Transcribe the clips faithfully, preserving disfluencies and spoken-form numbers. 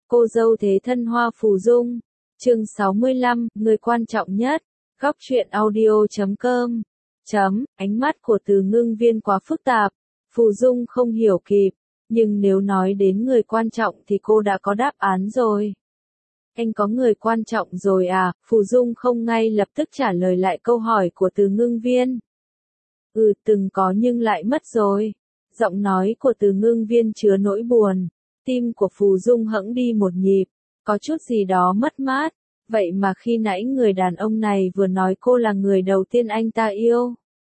Cô dâu thế thân Hoa Phù Dung. Chương sáu mươi lăm, người quan trọng nhất. Góc truyện audio chấm com. Chấm, ánh mắt của Từ Ngưng Viên quá phức tạp. Phù Dung không hiểu kịp, nhưng nếu nói đến người quan trọng thì cô đã có đáp án rồi. Anh có người quan trọng rồi à? Phù Dung không ngay lập tức trả lời lại câu hỏi của Từ Ngưng Viên. Ừ, từng có nhưng lại mất rồi. Giọng nói của Từ Ngưng Viên chứa nỗi buồn. Tim của Phù Dung hẫng đi một nhịp, có chút gì đó mất mát. Vậy mà khi nãy người đàn ông này vừa nói cô là người đầu tiên anh ta yêu.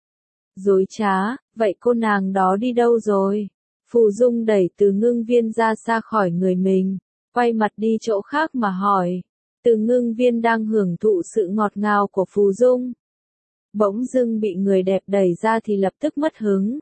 Dối trá, vậy cô nàng đó đi đâu rồi? Phù Dung đẩy Từ Ngưng Viên ra xa khỏi người mình, quay mặt đi chỗ khác mà hỏi. Từ Ngưng Viên đang hưởng thụ sự ngọt ngào của Phù Dung. Bỗng dưng bị người đẹp đẩy ra thì lập tức mất hứng.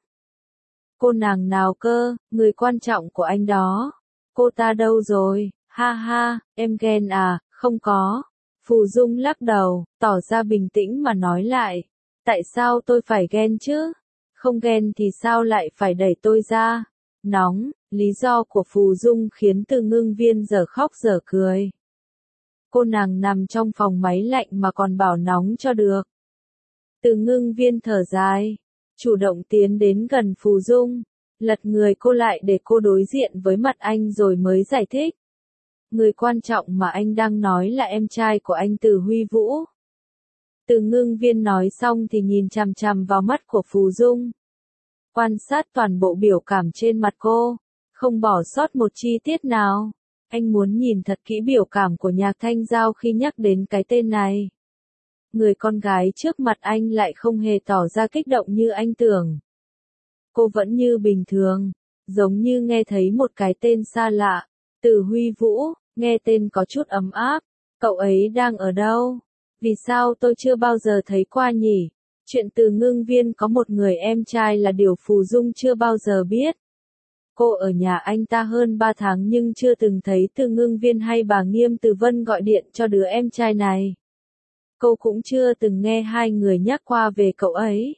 Cô nàng nào cơ, người quan trọng của anh đó. Cô ta đâu rồi? Ha ha, em ghen à? Không có. Phù Dung lắc đầu, tỏ ra bình tĩnh mà nói lại. Tại sao tôi phải ghen chứ? Không ghen thì sao lại phải đẩy tôi ra? Nóng, lý do của Phù Dung khiến Từ Ngưng Viên giờ khóc giờ cười. Cô nàng nằm trong phòng máy lạnh mà còn bảo nóng cho được. Từ Ngưng Viên thở dài, chủ động tiến đến gần Phù Dung, lật người cô lại để cô đối diện với mặt anh rồi mới giải thích. Người quan trọng mà anh đang nói là em trai của anh Từ Huy Vũ. Từ Ngưng Viên nói xong thì nhìn chằm chằm vào mắt của Phù Dung. Quan sát toàn bộ biểu cảm trên mặt cô, không bỏ sót một chi tiết nào. Anh muốn nhìn thật kỹ biểu cảm của Nhạc Thanh Giao khi nhắc đến cái tên này. Người con gái trước mặt anh lại không hề tỏ ra kích động như anh tưởng. Cô vẫn như bình thường, giống như nghe thấy một cái tên xa lạ. Từ Huy Vũ, nghe tên có chút ấm áp. Cậu ấy đang ở đâu? Vì sao tôi chưa bao giờ thấy qua nhỉ? Chuyện Từ Ngưng Viên có một người em trai là điều Phù Dung chưa bao giờ biết. Cô ở nhà anh ta hơn ba tháng nhưng chưa từng thấy Từ Ngưng Viên hay bà Nghiêm Từ Vân gọi điện cho đứa em trai này. Cô cũng chưa từng nghe hai người nhắc qua về cậu ấy.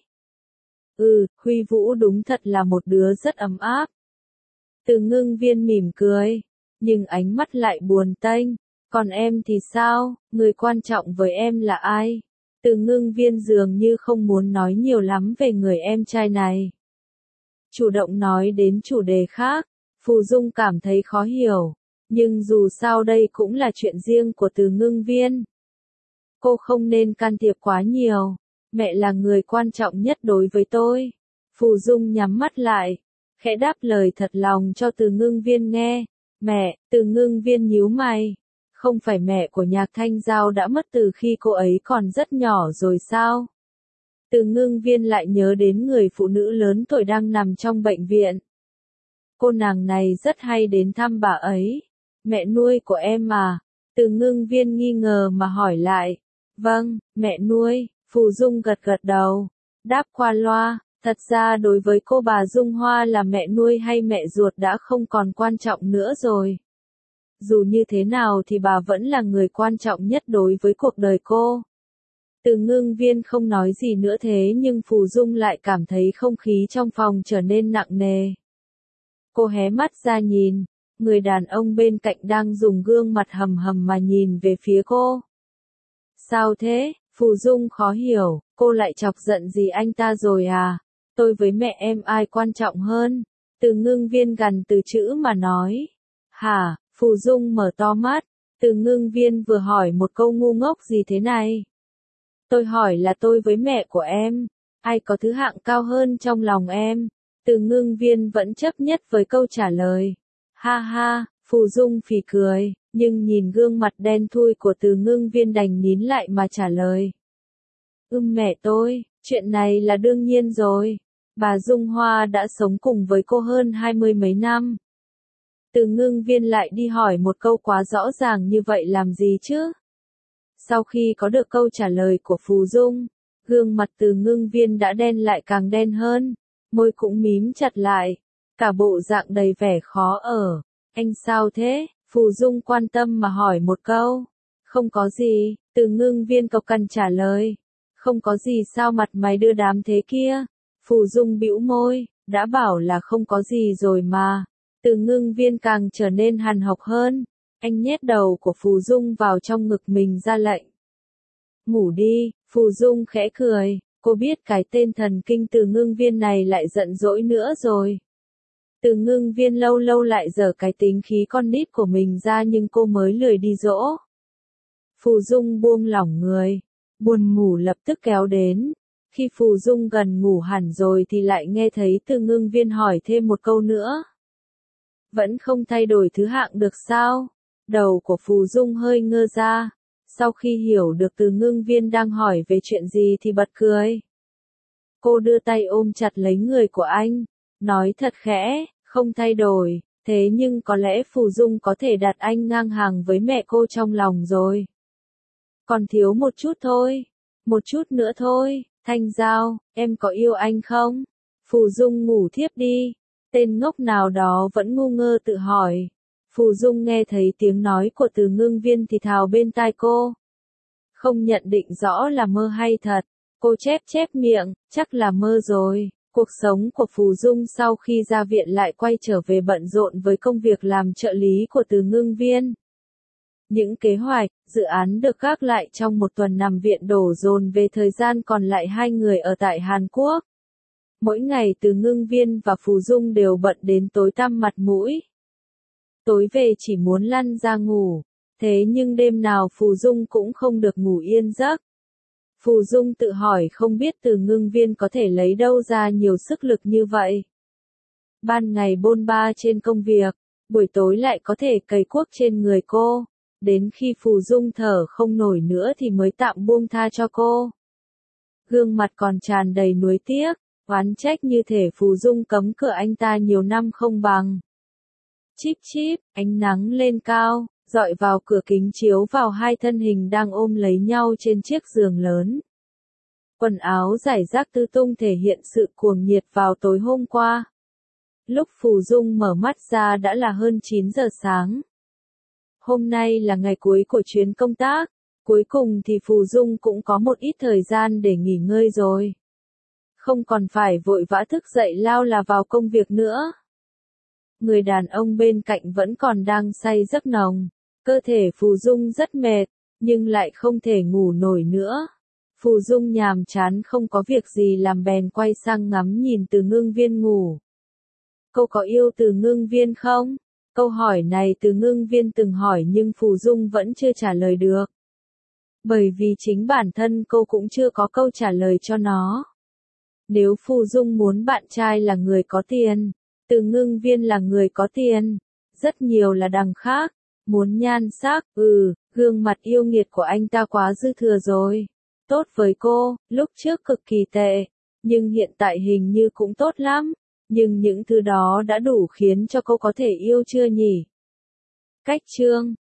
Ừ, Huy Vũ đúng thật là một đứa rất ấm áp. Từ Ngưng Viên mỉm cười, nhưng ánh mắt lại buồn tênh. Còn em thì sao, người quan trọng với em là ai? Từ Ngưng Viên dường như không muốn nói nhiều lắm về người em trai này. Chủ động nói đến chủ đề khác, Phù Dung cảm thấy khó hiểu. Nhưng dù sao đây cũng là chuyện riêng của Từ Ngưng Viên. Cô không nên can thiệp quá nhiều. Mẹ là người quan trọng nhất đối với tôi. Phù Dung nhắm mắt lại, khẽ đáp lời thật lòng cho Từ Ngưng Viên nghe. Mẹ, Từ Ngưng Viên nhíu mày. Không phải mẹ của Nhạc Thanh Giao đã mất từ khi cô ấy còn rất nhỏ rồi sao? Từ Ngưng Viên lại nhớ đến người phụ nữ lớn tuổi đang nằm trong bệnh viện. Cô nàng này rất hay đến thăm bà ấy. Mẹ nuôi của em à? Từ Ngưng Viên nghi ngờ mà hỏi lại. Vâng, mẹ nuôi. Phù Dung gật gật đầu, đáp qua loa. Thật ra đối với cô bà Dung Hoa là mẹ nuôi hay mẹ ruột đã không còn quan trọng nữa rồi. Dù như thế nào thì bà vẫn là người quan trọng nhất đối với cuộc đời cô. Từ Ngưng Viên không nói gì nữa thế nhưng Phù Dung lại cảm thấy không khí trong phòng trở nên nặng nề. Cô hé mắt ra nhìn, người đàn ông bên cạnh đang dùng gương mặt hầm hầm mà nhìn về phía cô. Sao thế? Phù Dung khó hiểu, cô lại chọc giận gì anh ta rồi à? Tôi với mẹ em ai quan trọng hơn? Từ Ngưng Viên gằn từ chữ mà nói. Hả? Phù Dung mở to mắt. Từ Ngưng Viên vừa hỏi một câu ngu ngốc gì thế này? Tôi hỏi là tôi với mẹ của em, ai có thứ hạng cao hơn trong lòng em? Từ Ngưng Viên vẫn chấp nhất với câu trả lời. Ha ha, Phù Dung phì cười, nhưng nhìn gương mặt đen thui của Từ Ngưng Viên đành nín lại mà trả lời. Ưm mẹ tôi, chuyện này là đương nhiên rồi. Bà Dung Hoa đã sống cùng với cô hơn hai mươi mấy năm. Từ Ngưng Viên lại đi hỏi một câu quá rõ ràng như vậy làm gì chứ? Sau khi có được câu trả lời của Phù Dung, gương mặt Từ Ngưng Viên đã đen lại càng đen hơn, môi cũng mím chặt lại, cả bộ dạng đầy vẻ khó ở. Anh sao thế? Phù Dung quan tâm mà hỏi một câu. Không có gì, Từ Ngưng Viên cộc cằn trả lời. Không có gì sao mặt mày đưa đám thế kia? Phù Dung bĩu môi, đã bảo là không có gì rồi mà. Từ Ngưng Viên càng trở nên hằn học hơn. Anh nhét đầu của Phù Dung vào trong ngực mình ra lệnh. Ngủ đi, Phù Dung khẽ cười, cô biết cái tên thần kinh Từ Ngưng Viên này lại giận dỗi nữa rồi. Từ Ngưng Viên lâu lâu lại giở cái tính khí con nít của mình ra nhưng cô mới lười đi dỗ. Phù Dung buông lỏng người, buồn ngủ lập tức kéo đến. Khi Phù Dung gần ngủ hẳn rồi thì lại nghe thấy Từ Ngưng Viên hỏi thêm một câu nữa. Vẫn không thay đổi thứ hạng được sao? Đầu của Phù Dung hơi ngơ ra. Sau khi hiểu được Từ Ngưng Viên đang hỏi về chuyện gì thì bật cười. Cô đưa tay ôm chặt lấy người của anh, nói thật khẽ, không thay đổi, thế nhưng có lẽ Phù Dung có thể đặt anh ngang hàng với mẹ cô trong lòng rồi. Còn thiếu một chút thôi, một chút nữa thôi, Thanh Giao, em có yêu anh không? Phù Dung ngủ thiếp đi, tên ngốc nào đó vẫn ngu ngơ tự hỏi. Phù Dung nghe thấy tiếng nói của Từ Ngưng Viên thì thào bên tai cô. Không nhận định rõ là mơ hay thật, cô chép chép miệng, chắc là mơ rồi. Cuộc sống của Phù Dung sau khi ra viện lại quay trở về bận rộn với công việc làm trợ lý của Từ Ngưng Viên. Những kế hoạch, dự án được gác lại trong một tuần nằm viện đổ dồn về thời gian còn lại hai người ở tại Hàn Quốc. Mỗi ngày Từ Ngưng Viên và Phù Dung đều bận đến tối tăm mặt mũi. Tối về chỉ muốn lăn ra ngủ, thế nhưng đêm nào Phù Dung cũng không được ngủ yên giấc. Phù Dung tự hỏi không biết Từ Ngưng Viên có thể lấy đâu ra nhiều sức lực như vậy. Ban ngày bôn ba trên công việc, buổi tối lại có thể cày cuốc trên người cô, đến khi Phù Dung thở không nổi nữa thì mới tạm buông tha cho cô. Gương mặt còn tràn đầy nuối tiếc, oán trách như thể Phù Dung cấm cửa anh ta nhiều năm không bằng. Chíp chíp, ánh nắng lên cao, dọi vào cửa kính chiếu vào hai thân hình đang ôm lấy nhau trên chiếc giường lớn. Quần áo rải rác tứ tung thể hiện sự cuồng nhiệt vào tối hôm qua. Lúc Phù Dung mở mắt ra đã là hơn chín giờ sáng. Hôm nay là ngày cuối của chuyến công tác, cuối cùng thì Phù Dung cũng có một ít thời gian để nghỉ ngơi rồi. Không còn phải vội vã thức dậy lao là vào công việc nữa. Người đàn ông bên cạnh vẫn còn đang say giấc nồng. Cơ thể Phù Dung rất mệt, nhưng lại không thể ngủ nổi nữa. Phù Dung nhàm chán không có việc gì làm bèn quay sang ngắm nhìn Từ Ngưng Viên ngủ. Cô có yêu Từ Ngưng Viên không? Câu hỏi này Từ Ngưng Viên từng hỏi nhưng Phù Dung vẫn chưa trả lời được. Bởi vì chính bản thân cô cũng chưa có câu trả lời cho nó. Nếu Phù Dung muốn bạn trai là người có tiền, Từ Ngưng Viên là người có tiền, rất nhiều là đằng khác. Muốn nhan sắc, ừ, gương mặt yêu nghiệt của anh ta quá dư thừa rồi. Tốt với cô, lúc trước cực kỳ tệ, nhưng hiện tại hình như cũng tốt lắm. Nhưng những thứ đó đã đủ khiến cho cô có thể yêu chưa nhỉ? Cách chương